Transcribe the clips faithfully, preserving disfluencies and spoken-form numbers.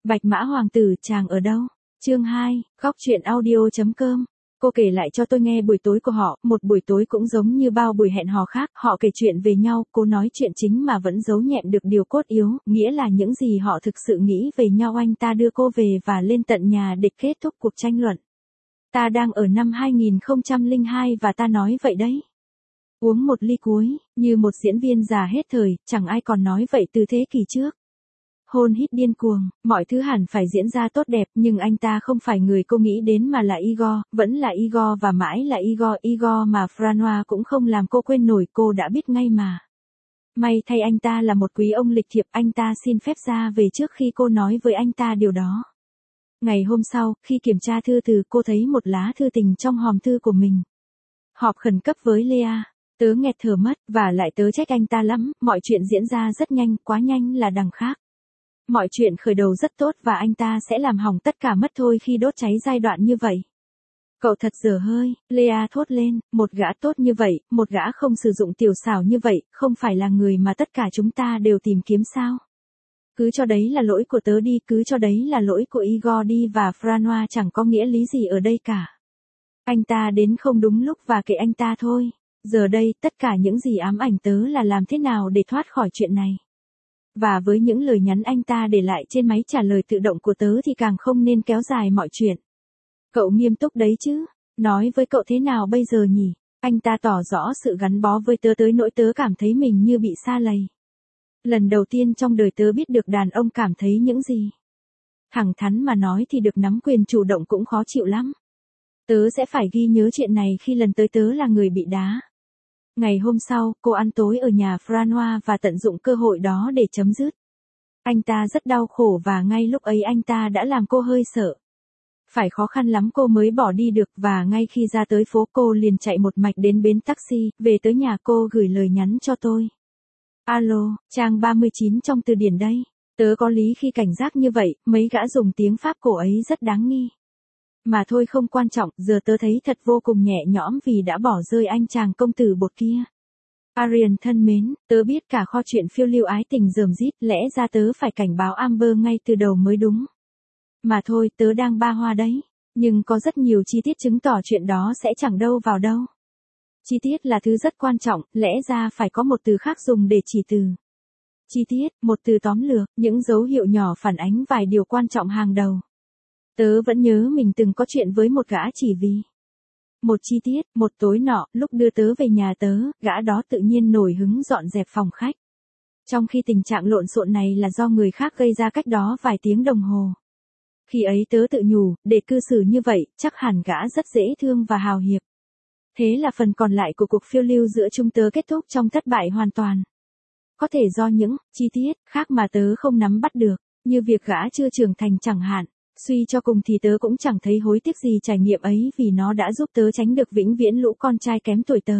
Bạch Mã Hoàng tử chàng ở đâu? Chương hai, góc truyện audio chấm com. Cô kể lại cho tôi nghe buổi tối của họ, một buổi tối cũng giống như bao buổi hẹn hò khác, họ kể chuyện về nhau, cô nói chuyện chính mà vẫn giấu nhẹm được điều cốt yếu, nghĩa là những gì họ thực sự nghĩ về nhau. Anh ta đưa cô về và lên tận nhà để kết thúc cuộc tranh luận. Ta đang ở năm hai nghìn không trăm lẻ hai và ta nói vậy đấy. Uống một ly cuối, như một diễn viên già hết thời, chẳng ai còn nói vậy từ thế kỷ trước. Hôn hít điên cuồng, mọi thứ hẳn phải diễn ra tốt đẹp, nhưng anh ta không phải người cô nghĩ đến mà là Igor, vẫn là Igor và mãi là Igor, Igor mà Francois cũng không làm cô quên nổi, cô đã biết ngay mà. May thay anh ta là một quý ông lịch thiệp, anh ta xin phép ra về trước khi cô nói với anh ta điều đó. Ngày hôm sau, khi kiểm tra thư từ, cô thấy một lá thư tình trong hòm thư của mình. Họp khẩn cấp với Lea. Tớ nghẹt thở mất, và lại tớ trách anh ta lắm, mọi chuyện diễn ra rất nhanh, quá nhanh là đằng khác. Mọi chuyện khởi đầu rất tốt và anh ta sẽ làm hỏng tất cả mất thôi khi đốt cháy giai đoạn như vậy. Cậu thật dở hơi, Lea thốt lên, một gã tốt như vậy, một gã không sử dụng tiểu xảo như vậy, không phải là người mà tất cả chúng ta đều tìm kiếm sao? Cứ cho đấy là lỗi của tớ đi, cứ cho đấy là lỗi của Igor đi và Francois chẳng có nghĩa lý gì ở đây cả. Anh ta đến không đúng lúc và kệ anh ta thôi. Giờ đây, tất cả những gì ám ảnh tớ là làm thế nào để thoát khỏi chuyện này. Và với những lời nhắn anh ta để lại trên máy trả lời tự động của tớ thì càng không nên kéo dài mọi chuyện. Cậu nghiêm túc đấy chứ? Nói với cậu thế nào bây giờ nhỉ? Anh ta tỏ rõ sự gắn bó với tớ tới nỗi tớ cảm thấy mình như bị sa lầy. Lần đầu tiên trong đời tớ biết được đàn ông cảm thấy những gì. Thẳng thắn mà nói thì được nắm quyền chủ động cũng khó chịu lắm. Tớ sẽ phải ghi nhớ chuyện này khi lần tới tớ là người bị đá. Ngày hôm sau, cô ăn tối ở nhà Francois và tận dụng cơ hội đó để chấm dứt. Anh ta rất đau khổ và ngay lúc ấy anh ta đã làm cô hơi sợ. Phải khó khăn lắm cô mới bỏ đi được và ngay khi ra tới phố cô liền chạy một mạch đến bến taxi, về tới nhà cô gửi lời nhắn cho tôi. Alo, trang ba mươi chín trong từ điển đây. Tớ có lý khi cảnh giác như vậy, mấy gã dùng tiếng Pháp cổ ấy rất đáng nghi. Mà thôi không quan trọng, giờ tớ thấy thật vô cùng nhẹ nhõm vì đã bỏ rơi anh chàng công tử bột kia. Arian thân mến, tớ biết cả kho chuyện phiêu lưu ái tình rườm rít, lẽ ra tớ phải cảnh báo Amber ngay từ đầu mới đúng. Mà thôi, tớ đang ba hoa đấy, nhưng có rất nhiều chi tiết chứng tỏ chuyện đó sẽ chẳng đâu vào đâu. Chi tiết là thứ rất quan trọng, lẽ ra phải có một từ khác dùng để chỉ từ. Chi tiết, một từ tóm lược, những dấu hiệu nhỏ phản ánh vài điều quan trọng hàng đầu. Tớ vẫn nhớ mình từng có chuyện với một gã chỉ vì một chi tiết, một tối nọ, lúc đưa tớ về nhà tớ, gã đó tự nhiên nổi hứng dọn dẹp phòng khách. Trong khi tình trạng lộn xộn này là do người khác gây ra cách đó vài tiếng đồng hồ. Khi ấy tớ tự nhủ, để cư xử như vậy, chắc hẳn gã rất dễ thương và hào hiệp. Thế là phần còn lại của cuộc phiêu lưu giữa chúng tớ kết thúc trong thất bại hoàn toàn. Có thể do những chi tiết khác mà tớ không nắm bắt được, như việc gã chưa trưởng thành chẳng hạn. Suy cho cùng thì tớ cũng chẳng thấy hối tiếc gì trải nghiệm ấy vì nó đã giúp tớ tránh được vĩnh viễn lũ con trai kém tuổi tớ.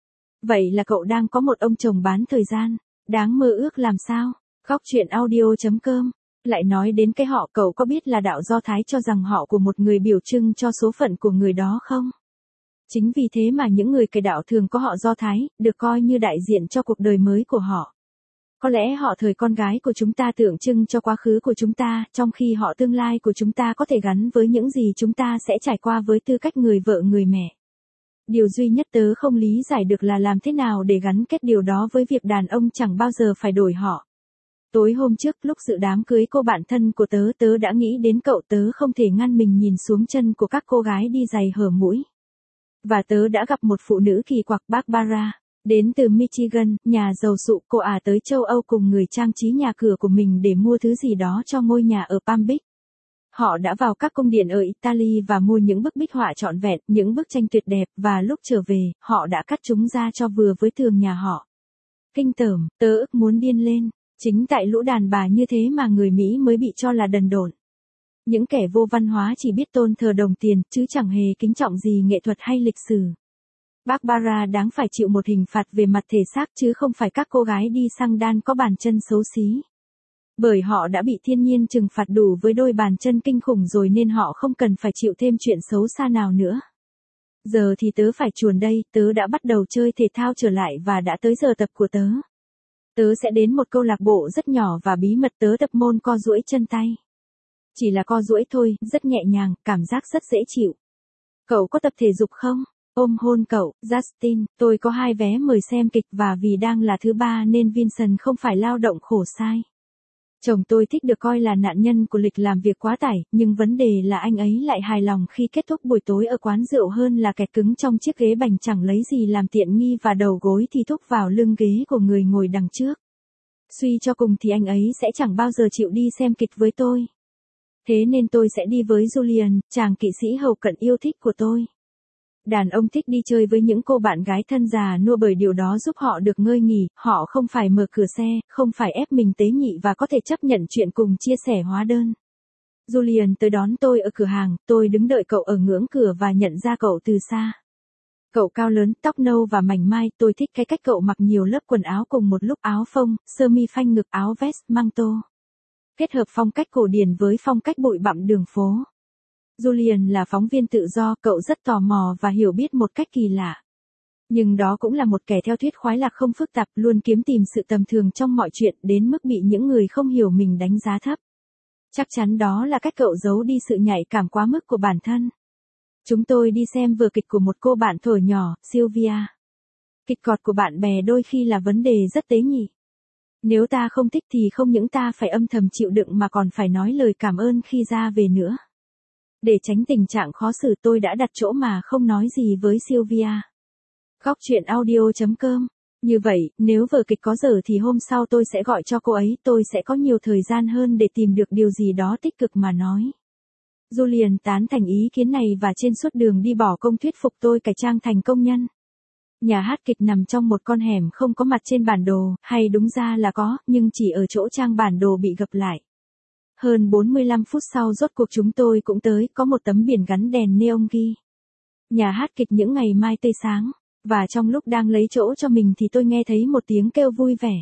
Vậy là cậu đang có một ông chồng bán thời gian, đáng mơ ước làm sao? Góc truyện audio chấm com. Lại nói đến cái họ, cậu có biết là đạo Do Thái cho rằng họ của một người biểu trưng cho số phận của người đó không? Chính vì thế mà những người cải đạo thường có họ Do Thái, được coi như đại diện cho cuộc đời mới của họ. Có lẽ họ thời con gái của chúng ta tượng trưng cho quá khứ của chúng ta, trong khi họ tương lai của chúng ta có thể gắn với những gì chúng ta sẽ trải qua với tư cách người vợ người mẹ. Điều duy nhất tớ không lý giải được là làm thế nào để gắn kết điều đó với việc đàn ông chẳng bao giờ phải đổi họ. Tối hôm trước, lúc dự đám cưới cô bạn thân của tớ, tớ đã nghĩ đến cậu, tớ không thể ngăn mình nhìn xuống chân của các cô gái đi giày hở mũi. Và tớ đã gặp một phụ nữ kỳ quặc, Barbara. Đến từ Michigan, nhà giàu sụ, cô ả tới châu Âu cùng người trang trí nhà cửa của mình để mua thứ gì đó cho ngôi nhà ở Palm Beach. Họ đã vào các cung điện ở Italy và mua những bức bích họa trọn vẹn, những bức tranh tuyệt đẹp và lúc trở về, họ đã cắt chúng ra cho vừa với tường nhà họ. Kinh tởm, tớ ức muốn điên lên, chính tại lũ đàn bà như thế mà người Mỹ mới bị cho là đần độn. Những kẻ vô văn hóa chỉ biết tôn thờ đồng tiền, chứ chẳng hề kính trọng gì nghệ thuật hay lịch sử. Barbara đáng phải chịu một hình phạt về mặt thể xác chứ không phải các cô gái đi xăng đan có bàn chân xấu xí. Bởi họ đã bị thiên nhiên trừng phạt đủ với đôi bàn chân kinh khủng rồi nên họ không cần phải chịu thêm chuyện xấu xa nào nữa. Giờ thì tớ phải chuồn đây, tớ đã bắt đầu chơi thể thao trở lại và đã tới giờ tập của tớ. Tớ sẽ đến một câu lạc bộ rất nhỏ và bí mật, tớ tập môn co duỗi chân tay. Chỉ là co duỗi thôi, rất nhẹ nhàng, cảm giác rất dễ chịu. Cậu có tập thể dục không? Ôm hôn cậu, Justin, tôi có hai vé mời xem kịch và vì đang là thứ ba nên Vincent không phải lao động khổ sai. Chồng tôi thích được coi là nạn nhân của lịch làm việc quá tải, nhưng vấn đề là anh ấy lại hài lòng khi kết thúc buổi tối ở quán rượu hơn là kẹt cứng trong chiếc ghế bành chẳng lấy gì làm tiện nghi và đầu gối thì thúc vào lưng ghế của người ngồi đằng trước. Suy cho cùng thì anh ấy sẽ chẳng bao giờ chịu đi xem kịch với tôi. Thế nên tôi sẽ đi với Julian, chàng kỵ sĩ hầu cận yêu thích của tôi. Đàn ông thích đi chơi với những cô bạn gái thân già nua bởi điều đó giúp họ được ngơi nghỉ, họ không phải mở cửa xe, không phải ép mình tế nhị và có thể chấp nhận chuyện cùng chia sẻ hóa đơn. Julian tới đón tôi ở cửa hàng, tôi đứng đợi cậu ở ngưỡng cửa và nhận ra cậu từ xa. Cậu cao lớn, tóc nâu và mảnh mai, tôi thích cái cách cậu mặc nhiều lớp quần áo cùng một lúc, áo phông, sơ mi phanh ngực, áo vest, măng tô. Kết hợp phong cách cổ điển với phong cách bụi bặm đường phố. Julian là phóng viên tự do, cậu rất tò mò và hiểu biết một cách kỳ lạ. Nhưng đó cũng là một kẻ theo thuyết khoái lạc không phức tạp, luôn kiếm tìm sự tầm thường trong mọi chuyện đến mức bị những người không hiểu mình đánh giá thấp. Chắc chắn đó là cách cậu giấu đi sự nhạy cảm quá mức của bản thân. Chúng tôi đi xem vở kịch của một cô bạn thuở nhỏ, Sylvia. Kịch cọt của bạn bè đôi khi là vấn đề rất tế nhị. Nếu ta không thích thì không những ta phải âm thầm chịu đựng mà còn phải nói lời cảm ơn khi ra về nữa. Để tránh tình trạng khó xử tôi đã đặt chỗ mà không nói gì với Sylvia. Góc chuyện audio chấm com. Như vậy, nếu vở kịch có dở thì hôm sau tôi sẽ gọi cho cô ấy, tôi sẽ có nhiều thời gian hơn để tìm được điều gì đó tích cực mà nói. Julian tán thành ý kiến này và trên suốt đường đi bỏ công thuyết phục tôi cải trang thành công nhân. Nhà hát kịch nằm trong một con hẻm không có mặt trên bản đồ, hay đúng ra là có, nhưng chỉ ở chỗ trang bản đồ bị gập lại. Hơn bốn mươi lăm phút sau rốt cuộc chúng tôi cũng tới, có một tấm biển gắn đèn neon ghi. Nhà hát kịch những ngày mai tươi sáng, và trong lúc đang lấy chỗ cho mình thì tôi nghe thấy một tiếng kêu vui vẻ.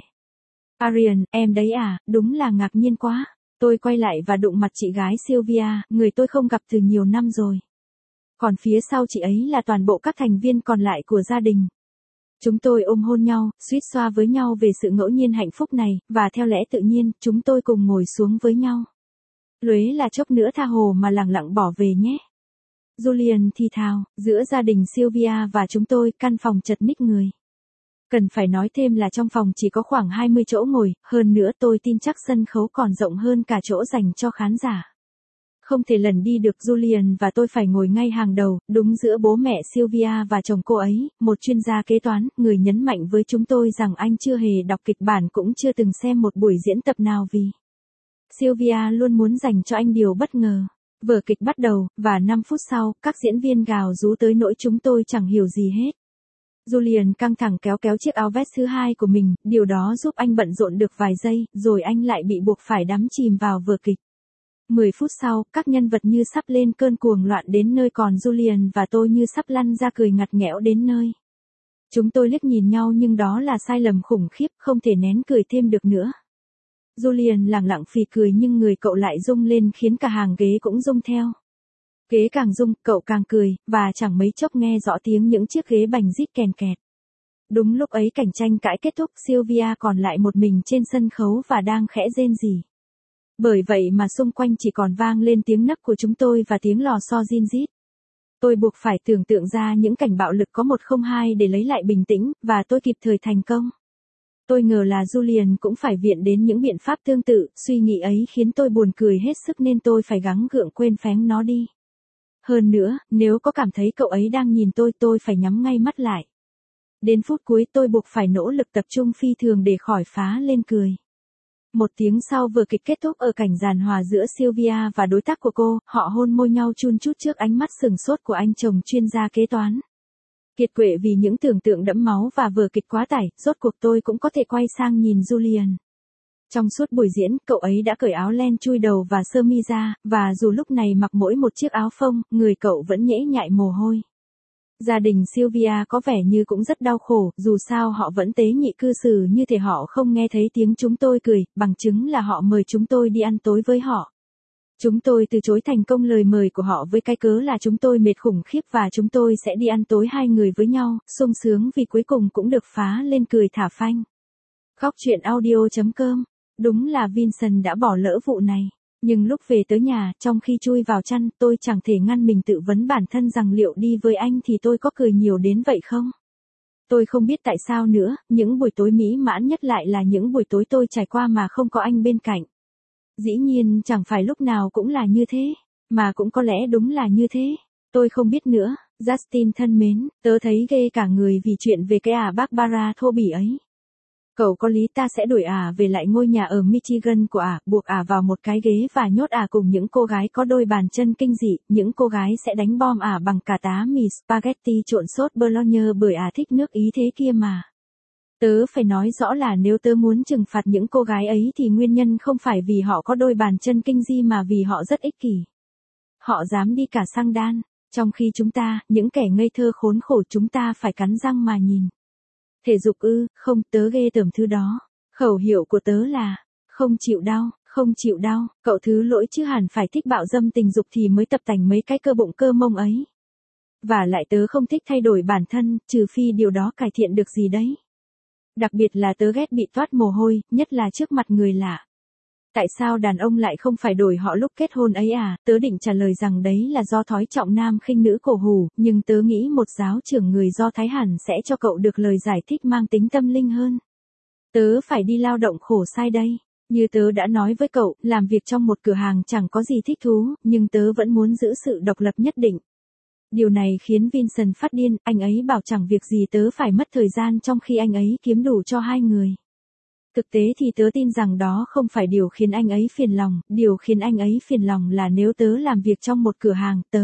Arian, em đấy à, đúng là ngạc nhiên quá. Tôi quay lại và đụng mặt chị gái Sylvia, người tôi không gặp từ nhiều năm rồi. Còn phía sau chị ấy là toàn bộ các thành viên còn lại của gia đình. Chúng tôi ôm hôn nhau, suýt xoa với nhau về sự ngẫu nhiên hạnh phúc này, và theo lẽ tự nhiên, chúng tôi cùng ngồi xuống với nhau. Lối là chốc nữa tha hồ mà lẳng lặng bỏ về nhé. Julian thì thào, giữa gia đình Sylvia và chúng tôi, căn phòng chật ních người. Cần phải nói thêm là trong phòng chỉ có khoảng hai mươi chỗ ngồi, hơn nữa tôi tin chắc sân khấu còn rộng hơn cả chỗ dành cho khán giả. Không thể lần đi được Julian và tôi phải ngồi ngay hàng đầu, đúng giữa bố mẹ Sylvia và chồng cô ấy, một chuyên gia kế toán, người nhấn mạnh với chúng tôi rằng anh chưa hề đọc kịch bản cũng chưa từng xem một buổi diễn tập nào vì Sylvia luôn muốn dành cho anh điều bất ngờ. Vở kịch bắt đầu, và năm phút sau, các diễn viên gào rú tới nỗi chúng tôi chẳng hiểu gì hết. Julian căng thẳng kéo kéo chiếc áo vest thứ hai của mình, điều đó giúp anh bận rộn được vài giây, rồi anh lại bị buộc phải đắm chìm vào vở kịch. mười phút sau, các nhân vật như sắp lên cơn cuồng loạn đến nơi còn Julian và tôi như sắp lăn ra cười ngặt nghẽo đến nơi. Chúng tôi liếc nhìn nhau nhưng đó là sai lầm khủng khiếp, không thể nén cười thêm được nữa. Julian lẳng lặng phì cười nhưng người cậu lại rung lên khiến cả hàng ghế cũng rung theo. Ghế càng rung, cậu càng cười, và chẳng mấy chốc nghe rõ tiếng những chiếc ghế bành rít kèn kẹt. Đúng lúc ấy cảnh tranh cãi kết thúc, Sylvia còn lại một mình trên sân khấu và đang khẽ rên rỉ. Bởi vậy mà xung quanh chỉ còn vang lên tiếng nấc của chúng tôi và tiếng lò xo rin rít. Tôi buộc phải tưởng tượng ra những cảnh bạo lực có một không hai để lấy lại bình tĩnh, và tôi kịp thời thành công. Tôi ngờ là Julian cũng phải viện đến những biện pháp tương tự, suy nghĩ ấy khiến tôi buồn cười hết sức nên tôi phải gắng gượng quên phén nó đi. Hơn nữa, nếu có cảm thấy cậu ấy đang nhìn tôi tôi phải nhắm ngay mắt lại. Đến phút cuối tôi buộc phải nỗ lực tập trung phi thường để khỏi phá lên cười. Một tiếng sau vở kịch kết thúc ở cảnh giàn hòa giữa Sylvia và đối tác của cô, họ hôn môi nhau chun chút trước ánh mắt sừng sốt của anh chồng chuyên gia kế toán. Kiệt quệ vì những tưởng tượng đẫm máu và vở kịch quá tải, rốt cuộc tôi cũng có thể quay sang nhìn Julian. Trong suốt buổi diễn, cậu ấy đã cởi áo len chui đầu và sơ mi ra, và dù lúc này mặc mỗi một chiếc áo phông, người cậu vẫn nhễ nhại mồ hôi. Gia đình Sylvia có vẻ như cũng rất đau khổ, dù sao họ vẫn tế nhị cư xử như thể họ không nghe thấy tiếng chúng tôi cười, bằng chứng là họ mời chúng tôi đi ăn tối với họ. Chúng tôi từ chối thành công lời mời của họ với cái cớ là chúng tôi mệt khủng khiếp và chúng tôi sẽ đi ăn tối hai người với nhau, sung sướng vì cuối cùng cũng được phá lên cười thả phanh. Góc chuyện audio chấm com. Đúng là Vincent đã bỏ lỡ vụ này. Nhưng lúc về tới nhà, trong khi chui vào chăn, tôi chẳng thể ngăn mình tự vấn bản thân rằng liệu đi với anh thì tôi có cười nhiều đến vậy không? Tôi không biết tại sao nữa, những buổi tối mỹ mãn nhất lại là những buổi tối tôi trải qua mà không có anh bên cạnh. Dĩ nhiên chẳng phải lúc nào cũng là như thế, mà cũng có lẽ đúng là như thế. Tôi không biết nữa. Justin thân mến, tớ thấy ghê cả người vì chuyện về cái ả Barbara thô bỉ ấy. Cậu có lý ta sẽ đuổi ả về lại ngôi nhà ở Michigan của ả, buộc ả vào một cái ghế và nhốt ả cùng những cô gái có đôi bàn chân kinh dị, những cô gái sẽ đánh bom ả bằng cả tá mì spaghetti trộn sốt bolognese bởi ả thích nước Ý thế kia mà. Tớ phải nói rõ là nếu tớ muốn trừng phạt những cô gái ấy thì nguyên nhân không phải vì họ có đôi bàn chân kinh dị mà vì họ rất ích kỷ. Họ dám đi cả xăng đan, trong khi chúng ta, những kẻ ngây thơ khốn khổ chúng ta phải cắn răng mà nhìn. Thể dục ư, không, tớ ghê tởm thứ đó. Khẩu hiệu của tớ là, không chịu đau, không chịu đau, cậu thứ lỗi chứ hẳn phải thích bạo dâm tình dục thì mới tập tành mấy cái cơ bụng cơ mông ấy. Và lại tớ không thích thay đổi bản thân, trừ phi điều đó cải thiện được gì đấy. Đặc biệt là tớ ghét bị toát mồ hôi, nhất là trước mặt người lạ. Tại sao đàn ông lại không phải đổi họ lúc kết hôn ấy à? Tớ định trả lời rằng đấy là do thói trọng nam khinh nữ cổ hủ, nhưng tớ nghĩ một giáo trưởng người Do Thái hẳn sẽ cho cậu được lời giải thích mang tính tâm linh hơn. Tớ phải đi lao động khổ sai đây. Như tớ đã nói với cậu, làm việc trong một cửa hàng chẳng có gì thích thú, nhưng tớ vẫn muốn giữ sự độc lập nhất định. Điều này khiến Vincent phát điên, anh ấy bảo chẳng việc gì tớ phải mất thời gian trong khi anh ấy kiếm đủ cho hai người. Thực tế thì tớ tin rằng đó không phải điều khiến anh ấy phiền lòng, điều khiến anh ấy phiền lòng là nếu tớ làm việc trong một cửa hàng, tớ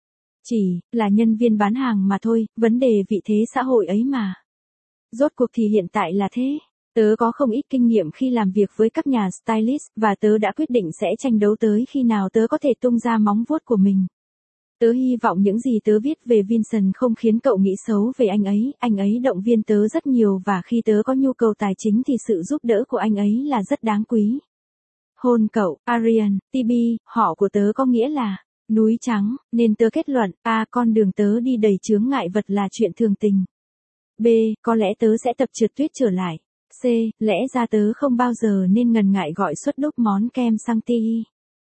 chỉ là nhân viên bán hàng mà thôi, vấn đề vị thế xã hội ấy mà. Rốt cuộc thì hiện tại là thế. Tớ có không ít kinh nghiệm khi làm việc với các nhà stylist, và tớ đã quyết định sẽ tranh đấu tới khi nào tớ có thể tung ra móng vuốt của mình. Tớ hy vọng những gì tớ viết về Vincent không khiến cậu nghĩ xấu về anh ấy, anh ấy động viên tớ rất nhiều và khi tớ có nhu cầu tài chính thì sự giúp đỡ của anh ấy là rất đáng quý. Hôn cậu, Arian, Tibi, họ của tớ có nghĩa là núi trắng, nên tớ kết luận, A. Con đường tớ đi đầy chướng ngại vật là chuyện thường tình. B. Có lẽ tớ sẽ tập trượt tuyết trở lại. C. Lẽ ra tớ không bao giờ nên ngần ngại gọi suất đúc món kem Chantilly.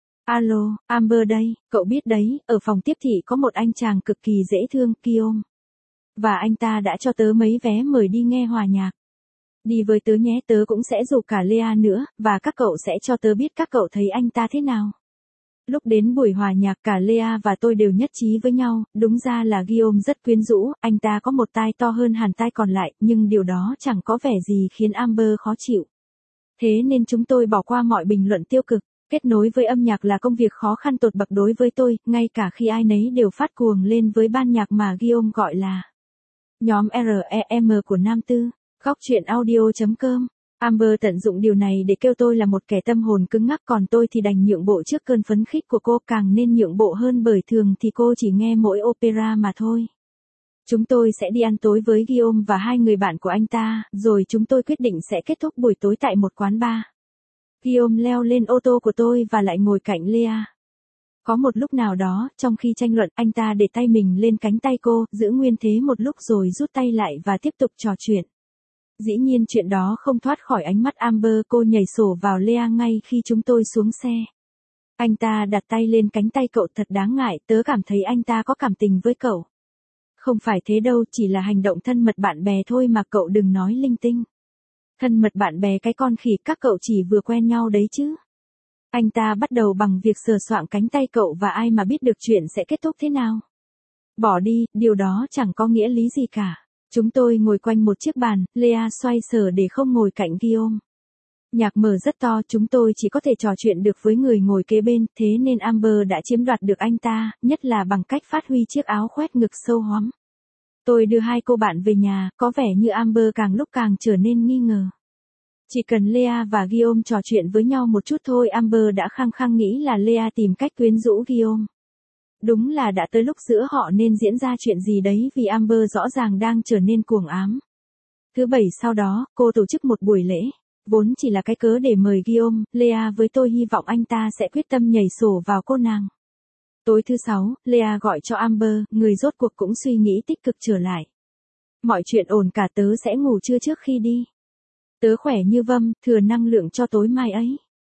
Alo, Amber đây, cậu biết đấy, ở phòng tiếp thị có một anh chàng cực kỳ dễ thương, Guillaume. Và anh ta đã cho tớ mấy vé mời đi nghe hòa nhạc. Đi với tớ nhé, tớ cũng sẽ rủ cả Lea nữa, và các cậu sẽ cho tớ biết các cậu thấy anh ta thế nào. Lúc đến buổi hòa nhạc cả Lea và tôi đều nhất trí với nhau, đúng ra là Guillaume rất quyến rũ, anh ta có một tai to hơn hẳn tai còn lại, nhưng điều đó chẳng có vẻ gì khiến Amber khó chịu. Thế nên chúng tôi bỏ qua mọi bình luận tiêu cực. Kết nối với âm nhạc là công việc khó khăn tột bậc đối với tôi, ngay cả khi ai nấy đều phát cuồng lên với ban nhạc mà Guillaume gọi là nhóm rờ e em của Nam Tư. Góc truyện audio chấm com. Amber tận dụng điều này để kêu tôi là một kẻ tâm hồn cứng ngắc, còn tôi thì đành nhượng bộ trước cơn phấn khích của cô, càng nên nhượng bộ hơn bởi thường thì cô chỉ nghe mỗi opera mà thôi. Chúng tôi sẽ đi ăn tối với Guillaume và hai người bạn của anh ta, rồi chúng tôi quyết định sẽ kết thúc buổi tối tại một quán bar. Guillaume leo lên ô tô của tôi và lại ngồi cạnh Lea. Có một lúc nào đó, trong khi tranh luận, anh ta để tay mình lên cánh tay cô, giữ nguyên thế một lúc rồi rút tay lại và tiếp tục trò chuyện. Dĩ nhiên chuyện đó không thoát khỏi ánh mắt Amber, cô nhảy sổ vào Lea ngay khi chúng tôi xuống xe. Anh ta đặt tay lên cánh tay cậu, thật đáng ngại, tớ cảm thấy anh ta có cảm tình với cậu. Không phải thế đâu, chỉ là hành động thân mật bạn bè thôi mà, cậu đừng nói linh tinh. Thân mật bạn bè cái con khỉ, các cậu chỉ vừa quen nhau đấy chứ. Anh ta bắt đầu bằng việc sờ soạng cánh tay cậu và ai mà biết được chuyện sẽ kết thúc thế nào. Bỏ đi, điều đó chẳng có nghĩa lý gì cả. Chúng tôi ngồi quanh một chiếc bàn, Lea xoay sở để không ngồi cạnh Guillaume. Nhạc mở rất to, chúng tôi chỉ có thể trò chuyện được với người ngồi kế bên, thế nên Amber đã chiếm đoạt được anh ta, nhất là bằng cách phát huy chiếc áo khoét ngực sâu hoắm. Tôi đưa hai cô bạn về nhà, có vẻ như Amber càng lúc càng trở nên nghi ngờ. Chỉ cần Lea và Guillaume trò chuyện với nhau một chút thôi, Amber đã khăng khăng nghĩ là Lea tìm cách quyến rũ Guillaume. Đúng là đã tới lúc giữa họ nên diễn ra chuyện gì đấy, vì Amber rõ ràng đang trở nên cuồng ám. Thứ bảy sau đó, cô tổ chức một buổi lễ, vốn chỉ là cái cớ để mời Guillaume. Lea với tôi hy vọng anh ta sẽ quyết tâm nhảy sổ vào cô nàng. Tối thứ sáu, Lea gọi cho Amber, người rốt cuộc cũng suy nghĩ tích cực trở lại. Mọi chuyện ổn cả, tớ sẽ ngủ trưa trước khi đi. Tớ khỏe như vâm, thừa năng lượng cho tối mai ấy.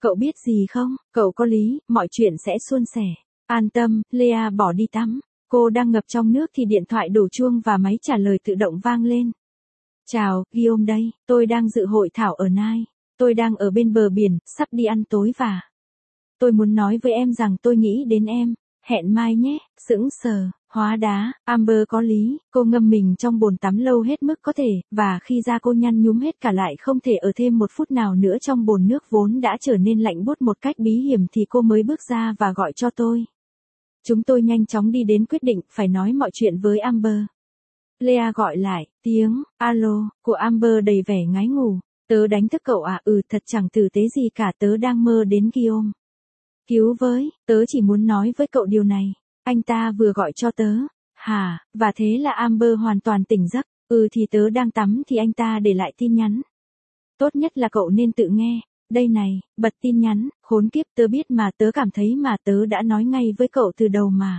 Cậu biết gì không, cậu có lý, mọi chuyện sẽ suôn sẻ. An tâm, Lea bỏ đi tắm. Cô đang ngập trong nước thì điện thoại đổ chuông và máy trả lời tự động vang lên. Chào, Guillaume đây, tôi đang dự hội thảo ở Nai. Tôi đang ở bên bờ biển, sắp đi ăn tối và... Tôi muốn nói với em rằng tôi nghĩ đến em. Hẹn mai nhé, sững sờ, hóa đá, Amber có lý, cô ngâm mình trong bồn tắm lâu hết mức có thể, và khi da cô nhăn nhúm hết cả lại không thể ở thêm một phút nào nữa trong bồn nước vốn đã trở nên lạnh buốt một cách bí hiểm thì cô mới bước ra và gọi cho tôi. Chúng tôi nhanh chóng đi đến quyết định phải nói mọi chuyện với Amber. Lea gọi lại, tiếng, alo, của Amber đầy vẻ ngái ngủ. Tớ đánh thức cậu à, ừ thật chẳng tử tế gì cả, tớ đang mơ đến Guillaume. Cứu với, tớ chỉ muốn nói với cậu điều này. Anh ta vừa gọi cho tớ. Hả, và thế là Amber hoàn toàn tỉnh giấc. Ừ thì tớ đang tắm thì anh ta để lại tin nhắn. Tốt nhất là cậu nên tự nghe. Đây này, bật tin nhắn, khốn kiếp tớ biết mà tớ cảm thấy mà tớ đã nói ngay với cậu từ đầu mà.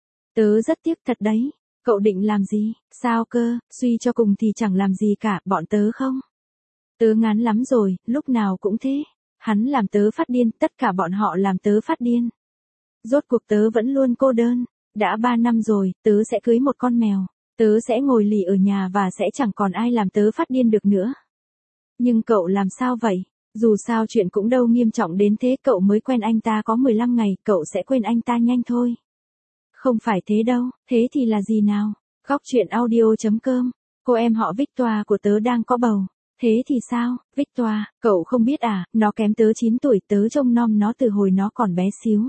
Tớ rất tiếc thật đấy. Cậu định làm gì? Sao cơ, suy cho cùng thì chẳng làm gì cả, bọn tớ không? Tớ ngán lắm rồi, lúc nào cũng thế. Hắn làm tớ phát điên, tất cả bọn họ làm tớ phát điên. Rốt cuộc tớ vẫn luôn cô đơn. Đã ba năm rồi, tớ sẽ cưới một con mèo. Tớ sẽ ngồi lì ở nhà và sẽ chẳng còn ai làm tớ phát điên được nữa. Nhưng cậu làm sao vậy? Dù sao chuyện cũng đâu nghiêm trọng đến thế, cậu mới quen anh ta có mười lăm ngày, cậu sẽ quên anh ta nhanh thôi. Không phải thế đâu, thế thì là gì nào? Góc truyện audio chấm com, cô em họ Victoire của tớ đang có bầu. Thế thì sao, Victoire, cậu không biết à, nó kém tớ chín tuổi, tớ trông nom nó từ hồi nó còn bé xíu.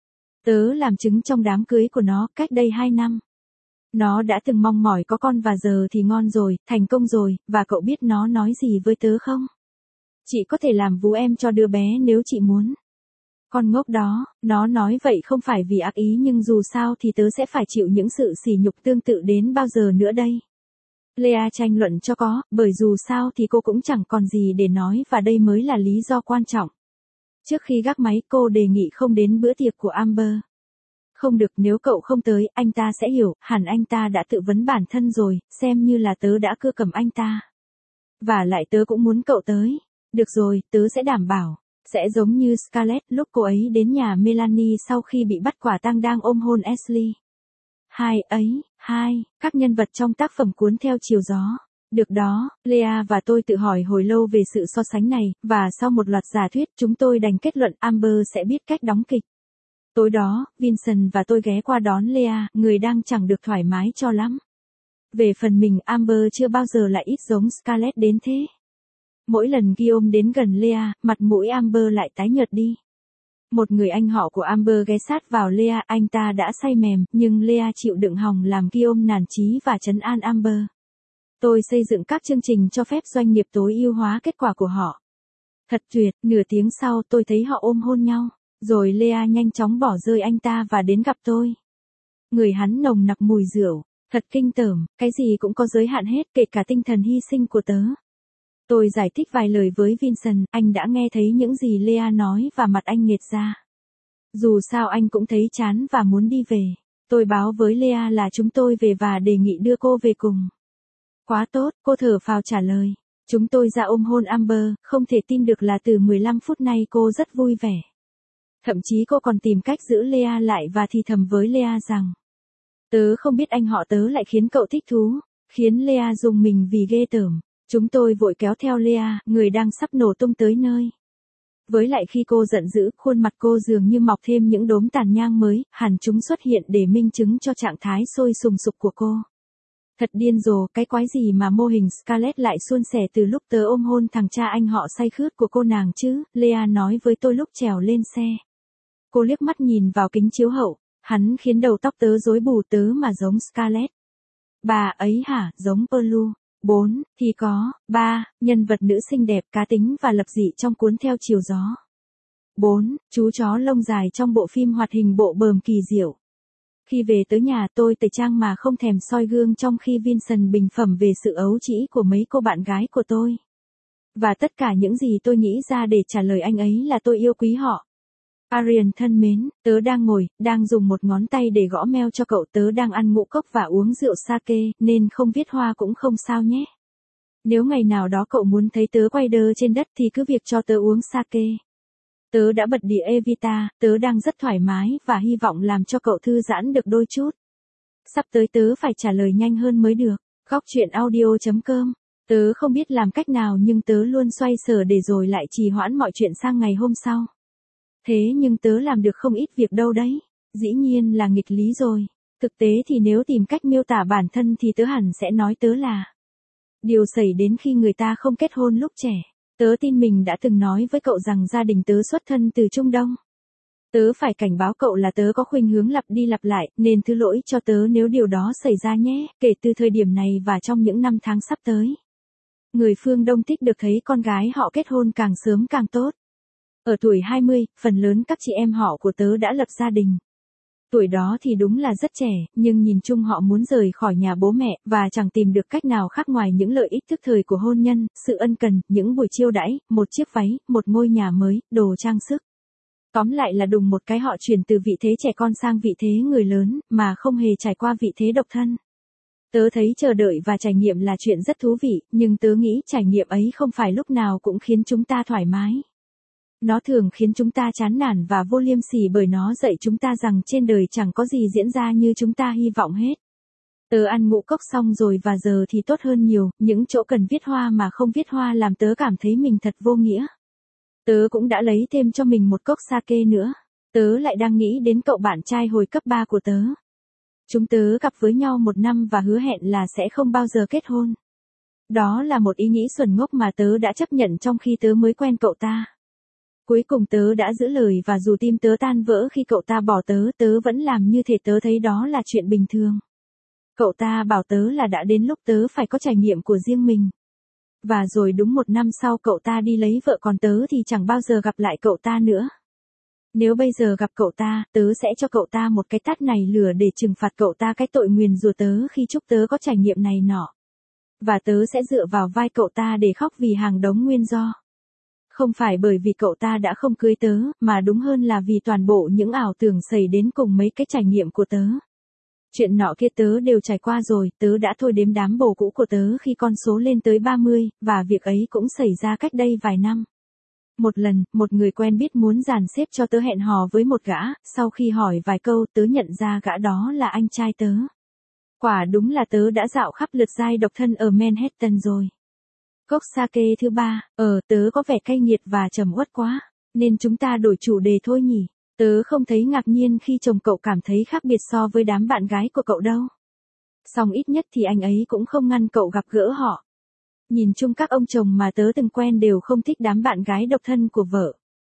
Tớ làm chứng trong đám cưới của nó, cách đây hai năm. Nó đã từng mong mỏi có con và giờ thì ngon rồi, thành công rồi, và cậu biết nó nói gì với tớ không? Chị có thể làm vú em cho đứa bé nếu chị muốn. Con ngốc đó, nó nói vậy không phải vì ác ý nhưng dù sao thì tớ sẽ phải chịu những sự sỉ nhục tương tự đến bao giờ nữa đây. Lea tranh luận cho có, bởi dù sao thì cô cũng chẳng còn gì để nói và đây mới là lý do quan trọng. Trước khi gác máy cô đề nghị không đến bữa tiệc của Amber. Không được, nếu cậu không tới, anh ta sẽ hiểu, hẳn anh ta đã tự vấn bản thân rồi, xem như là tớ đã cưa cầm anh ta. Và lại tớ cũng muốn cậu tới. Được rồi, tớ sẽ đảm bảo. Sẽ giống như Scarlett lúc cô ấy đến nhà Melanie sau khi bị bắt quả tang đang ôm hôn Ashley. Hai ấy, hai, các nhân vật trong tác phẩm cuốn theo chiều gió. Được đó, Lea và tôi tự hỏi hồi lâu về sự so sánh này, và sau một loạt giả thuyết chúng tôi đành kết luận Amber sẽ biết cách đóng kịch. Tối đó, Vincent và tôi ghé qua đón Lea, người đang chẳng được thoải mái cho lắm. Về phần mình, Amber chưa bao giờ lại ít giống Scarlett đến thế. Mỗi lần Guillaume đến gần Lea, mặt mũi Amber lại tái nhợt đi. Một người anh họ của Amber ghé sát vào Lea, anh ta đã say mềm, nhưng Lea chịu đựng hòng làm Guillaume nản chí và trấn an Amber. Tôi xây dựng các chương trình cho phép doanh nghiệp tối ưu hóa kết quả của họ. Thật tuyệt, nửa tiếng sau tôi thấy họ ôm hôn nhau, rồi Lea nhanh chóng bỏ rơi anh ta và đến gặp tôi. Người hắn nồng nặc mùi rượu, thật kinh tởm, cái gì cũng có giới hạn hết, kể cả tinh thần hy sinh của tớ. Tôi giải thích vài lời với Vincent, anh đã nghe thấy những gì Lea nói và mặt anh nghệt ra. Dù sao anh cũng thấy chán và muốn đi về. Tôi báo với Lea là chúng tôi về và đề nghị đưa cô về cùng. Quá tốt, cô thở phào trả lời. Chúng tôi ra ôm hôn Amber, không thể tin được là từ mười lăm phút nay cô rất vui vẻ. Thậm chí cô còn tìm cách giữ Lea lại và thì thầm với Lea rằng: Tớ không biết anh họ tớ lại khiến cậu thích thú, khiến Lea rùng mình vì ghê tởm. Chúng tôi vội kéo theo Lea, người đang sắp nổ tung tới nơi. Với lại khi cô giận dữ, khuôn mặt cô dường như mọc thêm những đốm tàn nhang mới, hẳn chúng xuất hiện để minh chứng cho trạng thái sôi sùng sục của cô. Thật điên rồ, cái quái gì mà mô hình Scarlett lại suôn sẻ từ lúc tớ ôm hôn thằng cha anh họ say khướt của cô nàng chứ, Lea nói với tôi lúc trèo lên xe. Cô liếc mắt nhìn vào kính chiếu hậu, hắn khiến đầu tóc tớ rối bù, tớ mà giống Scarlett. Bà ấy hả, giống Perlu. bốn. Thì có, ba. Nhân vật nữ xinh đẹp, cá tính và lập dị trong cuốn Theo chiều gió. bốn. Chú chó lông dài trong bộ phim hoạt hình Bộ bờm kỳ diệu. Khi về tới nhà tôi tẩy trang mà không thèm soi gương trong khi Vincent bình phẩm về sự ấu trĩ của mấy cô bạn gái của tôi. Và tất cả những gì tôi nghĩ ra để trả lời anh ấy là tôi yêu quý họ. Arian thân mến, tớ đang ngồi, đang dùng một ngón tay để gõ meo cho cậu, tớ đang ăn ngũ cốc và uống rượu sake, nên không viết hoa cũng không sao nhé. Nếu ngày nào đó cậu muốn thấy tớ quay đơ trên đất thì cứ việc cho tớ uống sake. Tớ đã bật đĩa Evita, tớ đang rất thoải mái và hy vọng làm cho cậu thư giãn được đôi chút. Sắp tới tớ phải trả lời nhanh hơn mới được. Góc chuyện audio chấm com. Tớ không biết làm cách nào nhưng tớ luôn xoay sở để rồi lại trì hoãn mọi chuyện sang ngày hôm sau. Thế nhưng tớ làm được không ít việc đâu đấy. Dĩ nhiên là nghịch lý rồi. Thực tế thì nếu tìm cách miêu tả bản thân thì tớ hẳn sẽ nói tớ là điều xảy đến khi người ta không kết hôn lúc trẻ. Tớ tin mình đã từng nói với cậu rằng gia đình tớ xuất thân từ Trung Đông. Tớ phải cảnh báo cậu là tớ có khuynh hướng lặp đi lặp lại, nên thứ lỗi cho tớ nếu điều đó xảy ra nhé, kể từ thời điểm này và trong những năm tháng sắp tới. Người phương Đông thích được thấy con gái họ kết hôn càng sớm càng tốt. Ở tuổi hai mươi, phần lớn các chị em họ của tớ đã lập gia đình. Tuổi đó thì đúng là rất trẻ, nhưng nhìn chung họ muốn rời khỏi nhà bố mẹ, và chẳng tìm được cách nào khác ngoài những lợi ích thức thời của hôn nhân, sự ân cần, những buổi chiêu đãi, một chiếc váy, một ngôi nhà mới, đồ trang sức. Tóm lại là đùng một cái họ chuyển từ vị thế trẻ con sang vị thế người lớn, mà không hề trải qua vị thế độc thân. Tớ thấy chờ đợi và trải nghiệm là chuyện rất thú vị, nhưng tớ nghĩ trải nghiệm ấy không phải lúc nào cũng khiến chúng ta thoải mái. Nó thường khiến chúng ta chán nản và vô liêm sỉ bởi nó dạy chúng ta rằng trên đời chẳng có gì diễn ra như chúng ta hy vọng hết. Tớ ăn ngũ cốc xong rồi và giờ thì tốt hơn nhiều, những chỗ cần viết hoa mà không viết hoa làm tớ cảm thấy mình thật vô nghĩa. Tớ cũng đã lấy thêm cho mình một cốc sake nữa. Tớ lại đang nghĩ đến cậu bạn trai hồi cấp ba của tớ. Chúng tớ gặp với nhau một năm và hứa hẹn là sẽ không bao giờ kết hôn. Đó là một ý nghĩ xuẩn ngốc mà tớ đã chấp nhận trong khi tớ mới quen cậu ta. Cuối cùng tớ đã giữ lời và dù tim tớ tan vỡ khi cậu ta bỏ tớ, tớ vẫn làm như thể tớ thấy đó là chuyện bình thường. Cậu ta bảo tớ là đã đến lúc tớ phải có trải nghiệm của riêng mình. Và rồi đúng một năm sau cậu ta đi lấy vợ còn tớ thì chẳng bao giờ gặp lại cậu ta nữa. Nếu bây giờ gặp cậu ta, tớ sẽ cho cậu ta một cái tát này lửa để trừng phạt cậu ta cái tội nguyền rủa tớ khi chúc tớ có trải nghiệm này nọ. Và tớ sẽ dựa vào vai cậu ta để khóc vì hàng đống nguyên do. Không phải bởi vì cậu ta đã không cưới tớ, mà đúng hơn là vì toàn bộ những ảo tưởng xảy đến cùng mấy cái trải nghiệm của tớ. Chuyện nọ kia tớ đều trải qua rồi, tớ đã thôi đếm đám bồ cũ của tớ khi con số lên tới ba mươi, và việc ấy cũng xảy ra cách đây vài năm. Một lần, một người quen biết muốn dàn xếp cho tớ hẹn hò với một gã, sau khi hỏi vài câu tớ nhận ra gã đó là anh trai tớ. Quả đúng là tớ đã dạo khắp lượt giai độc thân ở Manhattan rồi. Cốc sake thứ ba, ờ tớ có vẻ cay nghiệt và trầm uất quá, nên chúng ta đổi chủ đề thôi nhỉ. Tớ không thấy ngạc nhiên khi chồng cậu cảm thấy khác biệt so với đám bạn gái của cậu đâu. Song ít nhất thì anh ấy cũng không ngăn cậu gặp gỡ họ. Nhìn chung các ông chồng mà tớ từng quen đều không thích đám bạn gái độc thân của vợ.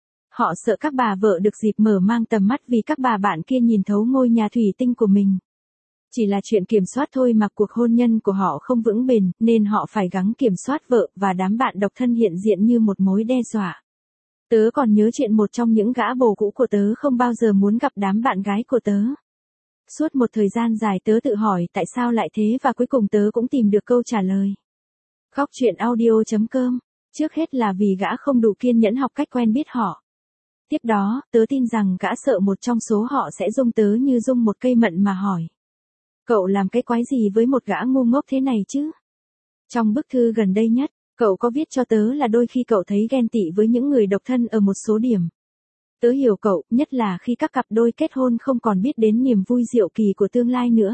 Họ sợ các bà vợ được dịp mở mang tầm mắt vì các bà bạn kia nhìn thấu ngôi nhà thủy tinh của mình. Chỉ là chuyện kiểm soát thôi mà cuộc hôn nhân của họ không vững bền, nên họ phải gắng kiểm soát vợ và đám bạn độc thân hiện diện như một mối đe dọa. Tớ còn nhớ chuyện một trong những gã bồ cũ của tớ không bao giờ muốn gặp đám bạn gái của tớ. Suốt một thời gian dài tớ tự hỏi tại sao lại thế và cuối cùng tớ cũng tìm được câu trả lời. Góc chuyện audio chấm com. Trước hết là vì gã không đủ kiên nhẫn học cách quen biết họ. Tiếp đó, tớ tin rằng gã sợ một trong số họ sẽ dung tớ như dung một cây mận mà hỏi. Cậu làm cái quái gì với một gã ngu ngốc thế này chứ? Trong bức thư gần đây nhất, cậu có viết cho tớ là đôi khi cậu thấy ghen tị với những người độc thân ở một số điểm. Tớ hiểu cậu, nhất là khi các cặp đôi kết hôn không còn biết đến niềm vui diệu kỳ của tương lai nữa.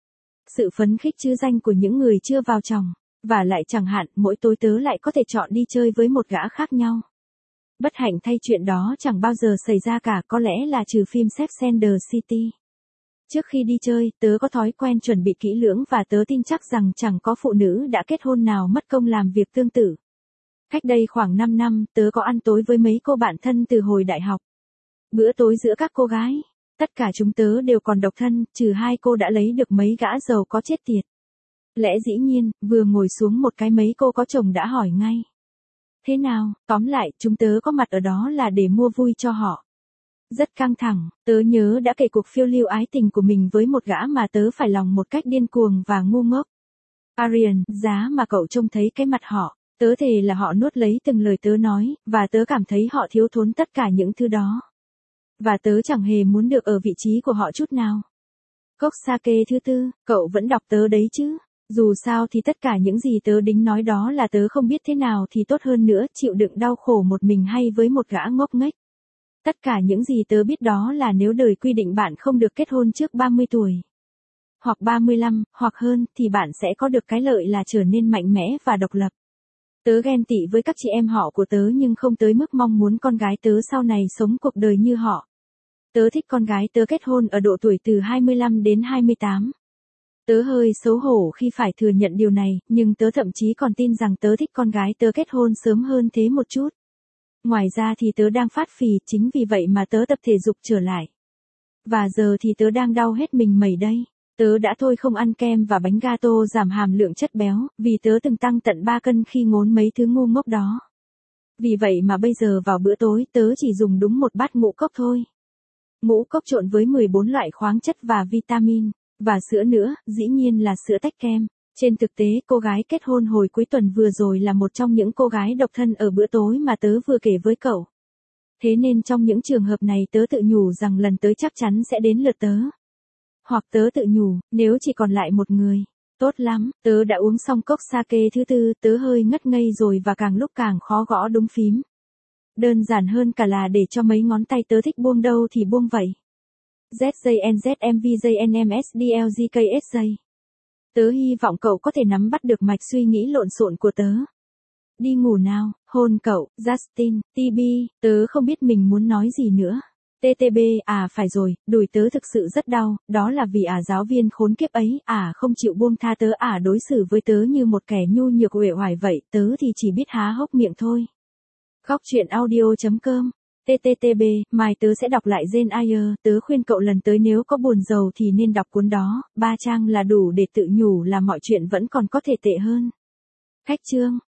Sự phấn khích chữ danh của những người chưa vào chồng. Và lại chẳng hạn, mỗi tối tớ lại có thể chọn đi chơi với một gã khác nhau. Bất hạnh thay chuyện đó chẳng bao giờ xảy ra cả, có lẽ là trừ phim Sex and the City. Trước khi đi chơi, tớ có thói quen chuẩn bị kỹ lưỡng và tớ tin chắc rằng chẳng có phụ nữ đã kết hôn nào mất công làm việc tương tự. Cách đây khoảng năm năm, tớ có ăn tối với mấy cô bạn thân từ hồi đại học. Bữa tối giữa các cô gái, tất cả chúng tớ đều còn độc thân, trừ hai cô đã lấy được mấy gã giàu có chết tiệt. Lẽ dĩ nhiên, vừa ngồi xuống một cái mấy cô có chồng đã hỏi ngay. Thế nào, tóm lại, chúng tớ có mặt ở đó là để mua vui cho họ. Rất căng thẳng, tớ nhớ đã kể cuộc phiêu lưu ái tình của mình với một gã mà tớ phải lòng một cách điên cuồng và ngu ngốc. Arian, giá mà cậu trông thấy cái mặt họ, tớ thề là họ nuốt lấy từng lời tớ nói, và tớ cảm thấy họ thiếu thốn tất cả những thứ đó. Và tớ chẳng hề muốn được ở vị trí của họ chút nào. Cốc sake thứ tư, cậu vẫn đọc tớ đấy chứ? Dù sao thì tất cả những gì tớ đính nói đó là tớ không biết thế nào thì tốt hơn nữa, chịu đựng đau khổ một mình hay với một gã ngốc nghếch. Tất cả những gì tớ biết đó là nếu đời quy định bạn không được kết hôn trước ba mươi tuổi, hoặc ba mươi lăm, hoặc hơn, thì bạn sẽ có được cái lợi là trở nên mạnh mẽ và độc lập. Tớ ghen tị với các chị em họ của tớ nhưng không tới mức mong muốn con gái tớ sau này sống cuộc đời như họ. Tớ thích con gái tớ kết hôn ở độ tuổi từ hai mươi lăm đến hai mươi tám. Tớ hơi xấu hổ khi phải thừa nhận điều này, nhưng tớ thậm chí còn tin rằng tớ thích con gái tớ kết hôn sớm hơn thế một chút. Ngoài ra thì tớ đang phát phì, chính vì vậy mà tớ tập thể dục trở lại. Và giờ thì tớ đang đau hết mình mẩy đây. Tớ đã thôi không ăn kem và bánh gato giảm hàm lượng chất béo, vì tớ từng tăng tận ba cân khi ngốn mấy thứ ngu ngốc đó. Vì vậy mà bây giờ vào bữa tối tớ chỉ dùng đúng một bát ngũ cốc thôi. Ngũ cốc trộn với mười bốn loại khoáng chất và vitamin, và sữa nữa, dĩ nhiên là sữa tách kem. Trên thực tế, cô gái kết hôn hồi cuối tuần vừa rồi là một trong những cô gái độc thân ở bữa tối mà tớ vừa kể với cậu. Thế nên trong những trường hợp này tớ tự nhủ rằng lần tới chắc chắn sẽ đến lượt tớ. Hoặc tớ tự nhủ, nếu chỉ còn lại một người. Tốt lắm, tớ đã uống xong cốc sake thứ tư, tớ hơi ngất ngây rồi và càng lúc càng khó gõ đúng phím. Đơn giản hơn cả là để cho mấy ngón tay tớ thích buông đâu thì buông vậy. Z J N Z M V J N M S D L G K S J. Tớ hy vọng cậu có thể nắm bắt được mạch suy nghĩ lộn xộn của tớ. Đi ngủ nào, hôn cậu, Justin, T B, tớ không biết mình muốn nói gì nữa. T T B, à phải rồi, đùi tớ thực sự rất đau, đó là vì à giáo viên khốn kiếp ấy, à không chịu buông tha tớ, à đối xử với tớ như một kẻ nhu nhược uể oải vậy, tớ thì chỉ biết há hốc miệng thôi. Góc truyện audio chấm com T T T B, mai tớ sẽ đọc lại Jane Eyre, tớ khuyên cậu lần tới nếu có buồn rầu thì nên đọc cuốn đó, ba trang là đủ để tự nhủ là mọi chuyện vẫn còn có thể tệ hơn. Khách chương